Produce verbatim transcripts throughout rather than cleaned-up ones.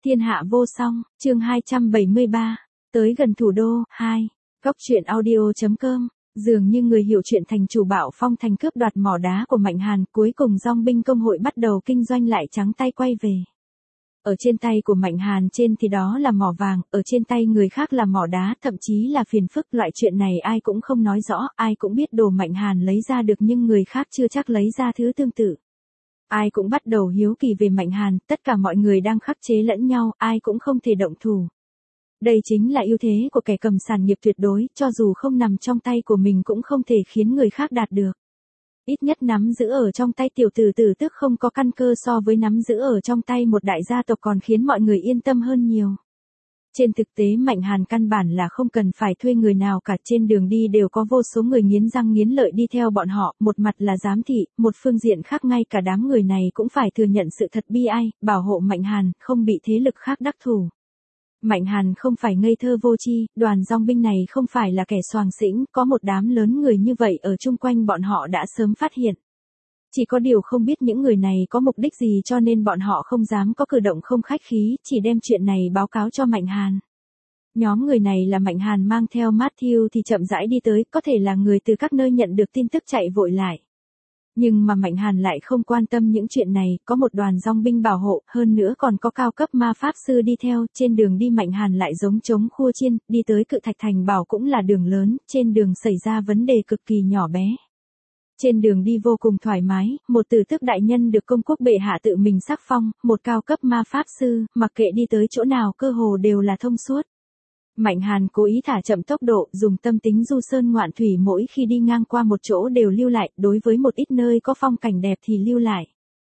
Thiên hạ vô song, chương hai trăm bảy mươi ba, tới gần thủ đô, hai, góc truyện audio.com, dường như người hiểu chuyện thành chủ Bạo Phong thành cướp đoạt mỏ đá của Mạnh Hàn, cuối cùng dong binh công hội bắt đầu kinh doanh lại trắng tay quay về. Ở trên tay của Mạnh Hàn trên thì đó là mỏ vàng, ở trên tay người khác là mỏ đá, thậm chí là phiền phức, loại chuyện này ai cũng không nói rõ, ai cũng biết đồ Mạnh Hàn lấy ra được nhưng người khác chưa chắc lấy ra thứ tương tự. Ai cũng bắt đầu hiếu kỳ về Mạnh Hàn, tất cả mọi người đang khắc chế lẫn nhau, ai cũng không thể động thủ. Đây chính là ưu thế của kẻ cầm sản nghiệp tuyệt đối, cho dù không nằm trong tay của mình cũng không thể khiến người khác đạt được. Ít nhất nắm giữ ở trong tay tiểu tử tử tức không có căn cơ so với nắm giữ ở trong tay một đại gia tộc còn khiến mọi người yên tâm hơn nhiều. Trên thực tế Mạnh Hàn căn bản là không cần phải thuê người nào cả, trên đường đi đều có vô số người nghiến răng nghiến lợi đi theo bọn họ, một mặt là giám thị, một phương diện khác ngay cả đám người này cũng phải thừa nhận sự thật bi ai, bảo hộ Mạnh Hàn, không bị thế lực khác đắc thủ. Mạnh Hàn không phải ngây thơ vô tri, đoàn dong binh này không phải là kẻ xoàng xĩnh, có một đám lớn người như vậy ở chung quanh bọn họ đã sớm phát hiện. Chỉ có điều không biết những người này có mục đích gì cho nên bọn họ không dám có cử động không khách khí, chỉ đem chuyện này báo cáo cho Mạnh Hàn. Nhóm người này là Mạnh Hàn mang theo Matthew thì chậm rãi đi tới, có thể là người từ các nơi nhận được tin tức chạy vội lại. Nhưng mà Mạnh Hàn lại không quan tâm những chuyện này, có một đoàn dong binh bảo hộ, hơn nữa còn có cao cấp ma pháp sư đi theo, trên đường đi Mạnh Hàn lại giống trống khua chiên, đi tới Cự Thạch Thành Bảo cũng là đường lớn, trên đường xảy ra vấn đề cực kỳ nhỏ bé. Trên đường đi vô cùng thoải mái, một tử tước đại nhân được công quốc bệ hạ tự mình sắc phong, một cao cấp ma pháp sư, mặc kệ đi tới chỗ nào cơ hồ đều là thông suốt. Mạnh Hàn cố ý thả chậm tốc độ, dùng tâm tính du sơn ngoạn thủy, mỗi khi đi ngang qua một chỗ đều lưu lại, đối với một ít nơi có phong cảnh đẹp thì lưu lại.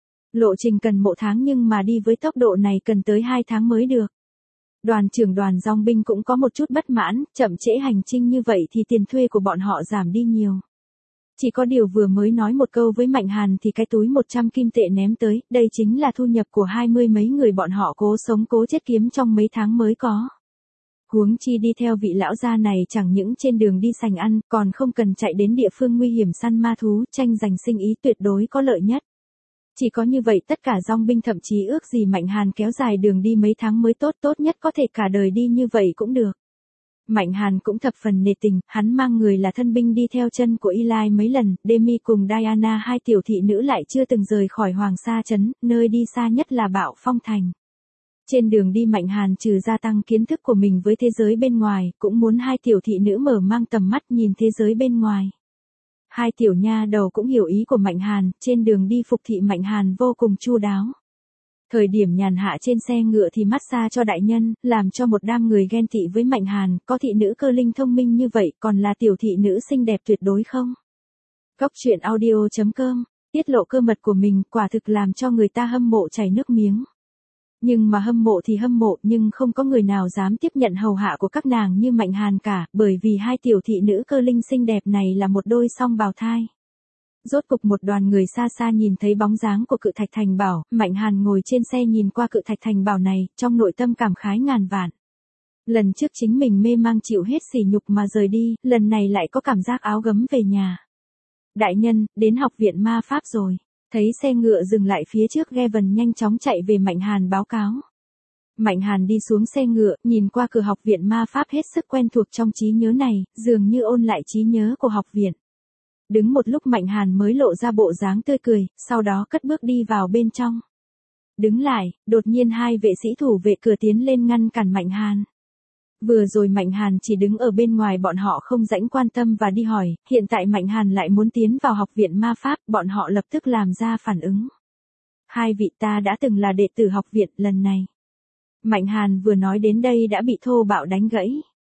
Lộ trình cần một tháng nhưng mà đi với tốc độ này cần tới hai tháng mới được. Đoàn trưởng đoàn dong binh cũng có một chút bất mãn, chậm trễ hành trình như vậy thì tiền thuê của bọn họ giảm đi nhiều. Chỉ có điều vừa mới nói một câu với Mạnh Hàn thì cái túi một trăm kim tệ ném tới, đây chính là thu nhập của hai mươi mấy người bọn họ cố sống cố chết kiếm trong mấy tháng mới có. Huống chi đi theo vị lão gia này chẳng những trên đường đi sành ăn, còn không cần chạy đến địa phương nguy hiểm săn ma thú, tranh giành sinh ý tuyệt đối có lợi nhất. Chỉ có như vậy tất cả dong binh thậm chí ước gì Mạnh Hàn kéo dài đường đi mấy tháng mới tốt, tốt nhất có thể cả đời đi như vậy cũng được. Mạnh Hàn cũng thập phần nề tình, hắn mang người là thân binh đi theo chân của Eli mấy lần, Demi cùng Diana hai tiểu thị nữ lại chưa từng rời khỏi Hoàng Sa Trấn, nơi đi xa nhất là Bạo Phong Thành. Trên đường đi Mạnh Hàn trừ gia tăng kiến thức của mình với thế giới bên ngoài, cũng muốn hai tiểu thị nữ mở mang tầm mắt nhìn thế giới bên ngoài. Hai tiểu nha đầu cũng hiểu ý của Mạnh Hàn, trên đường đi phục thị Mạnh Hàn vô cùng chu đáo. Thời điểm nhàn hạ trên xe ngựa thì massage cho đại nhân, làm cho một đám người ghen tị với Mạnh Hàn, có thị nữ cơ linh thông minh như vậy, còn là tiểu thị nữ xinh đẹp tuyệt đối không? Góc truyện audio.com, tiết lộ cơ mật của mình quả thực làm cho người ta hâm mộ chảy nước miếng. Nhưng mà hâm mộ thì hâm mộ nhưng không có người nào dám tiếp nhận hầu hạ của các nàng như Mạnh Hàn cả, bởi vì hai tiểu thị nữ cơ linh xinh đẹp này là một đôi song bào thai. Rốt cục một đoàn người xa xa nhìn thấy bóng dáng của Cự Thạch Thành Bảo, Mạnh Hàn ngồi trên xe nhìn qua Cự Thạch Thành Bảo này, trong nội tâm cảm khái ngàn vạn. Lần trước chính mình mê mang chịu hết sỉ nhục mà rời đi, lần này lại có cảm giác áo gấm về nhà. Đại nhân, đến học viện ma pháp rồi. Thấy xe ngựa dừng lại phía trước, Gavin nhanh chóng chạy về Mạnh Hàn báo cáo. Mạnh Hàn đi xuống xe ngựa, nhìn qua cửa học viện ma pháp hết sức quen thuộc trong trí nhớ này, dường như ôn lại trí nhớ của học viện. Đứng một lúc Mạnh Hàn mới lộ ra bộ dáng tươi cười, sau đó cất bước đi vào bên trong. Đứng lại, đột nhiên hai vệ sĩ thủ vệ cửa tiến lên ngăn cản Mạnh Hàn. Vừa rồi Mạnh Hàn chỉ đứng ở bên ngoài, bọn họ không rảnh quan tâm và đi hỏi, hiện tại Mạnh Hàn lại muốn tiến vào học viện ma pháp, bọn họ lập tức làm ra phản ứng. Hai vị, ta đã từng là đệ tử học viện, lần này. Mạnh Hàn vừa nói đến đây đã bị thô bạo đánh gãy.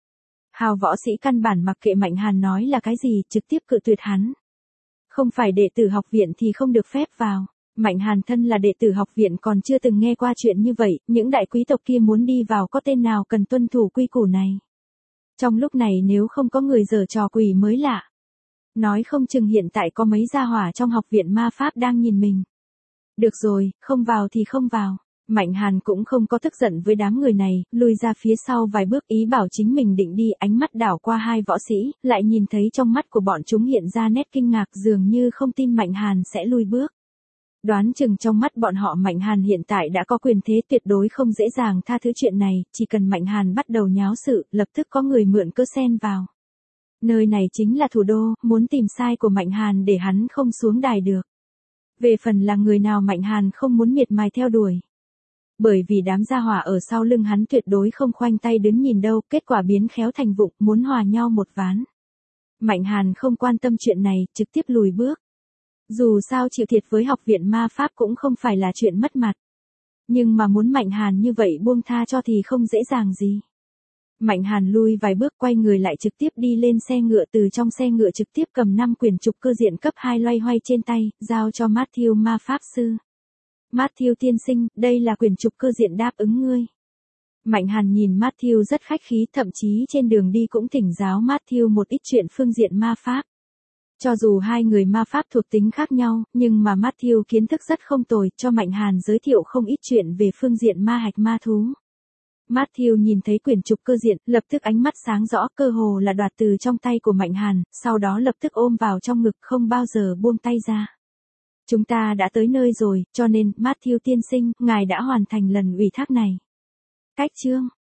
Hào võ sĩ căn bản mặc kệ Mạnh Hàn nói là cái gì, trực tiếp cự tuyệt hắn. Không phải đệ tử học viện thì không được phép vào. Mạnh Hàn thân là đệ tử học viện còn chưa từng nghe qua chuyện như vậy, những đại quý tộc kia muốn đi vào có tên nào cần tuân thủ quy củ này. Trong lúc này nếu không có người giở trò quỷ mới lạ. Nói không chừng hiện tại có mấy gia hỏa trong học viện ma pháp đang nhìn mình. Được rồi, không vào thì không vào. Mạnh Hàn cũng không có tức giận với đám người này, lùi ra phía sau vài bước ý bảo chính mình định đi, ánh mắt đảo qua hai võ sĩ, lại nhìn thấy trong mắt của bọn chúng hiện ra nét kinh ngạc, dường như không tin Mạnh Hàn sẽ lùi bước. Đoán chừng trong mắt bọn họ Mạnh Hàn hiện tại đã có quyền thế, tuyệt đối không dễ dàng tha thứ chuyện này, chỉ cần Mạnh Hàn bắt đầu nháo sự, lập tức có người mượn cớ xen vào. Nơi này chính là thủ đô, muốn tìm sai của Mạnh Hàn để hắn không xuống đài được. Về phần là người nào Mạnh Hàn không muốn miệt mài theo đuổi. Bởi vì đám gia hỏa ở sau lưng hắn tuyệt đối không khoanh tay đứng nhìn đâu, kết quả biến khéo thành vụng, muốn hòa nhau một ván. Mạnh Hàn không quan tâm chuyện này, trực tiếp lùi bước. Dù sao chịu thiệt với học viện ma pháp cũng không phải là chuyện mất mặt. Nhưng mà muốn Mạnh Hàn như vậy buông tha cho thì không dễ dàng gì. Mạnh Hàn lui vài bước quay người lại trực tiếp đi lên xe ngựa, từ trong xe ngựa trực tiếp cầm năm quyển trục cơ diện cấp hai loay hoay trên tay, giao cho Matthew ma pháp sư. Matthew tiên sinh, đây là quyển trục cơ diện đáp ứng ngươi. Mạnh Hàn nhìn Matthew rất khách khí, thậm chí trên đường đi cũng thỉnh giáo Matthew một ít chuyện phương diện ma pháp. Cho dù hai người ma pháp thuộc tính khác nhau, nhưng mà Matthew kiến thức rất không tồi, cho Mạnh Hàn giới thiệu không ít chuyện về phương diện ma hạch ma thú. Matthew nhìn thấy quyển trục cơ diện, lập tức ánh mắt sáng rõ, cơ hồ là đoạt từ trong tay của Mạnh Hàn, sau đó lập tức ôm vào trong ngực, không bao giờ buông tay ra. Chúng ta đã tới nơi rồi, cho nên, Matthew tiên sinh, ngài đã hoàn thành lần ủy thác này. Cách chương